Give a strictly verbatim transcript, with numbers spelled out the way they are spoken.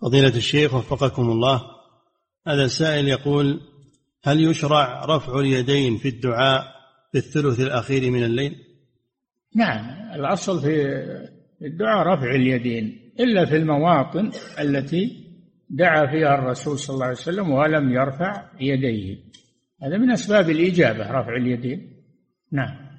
فضيلة الشيخ وفقكم الله، هذا السائل يقول: هل يشرع رفع اليدين في الدعاء في الثلث الأخير من الليل؟ نعم، الأصل في الدعاء رفع اليدين، إلا في المواطن التي دعا فيها الرسول صلى الله عليه وسلم ولم يرفع يديه، هذا من أسباب الإجابة رفع اليدين. نعم.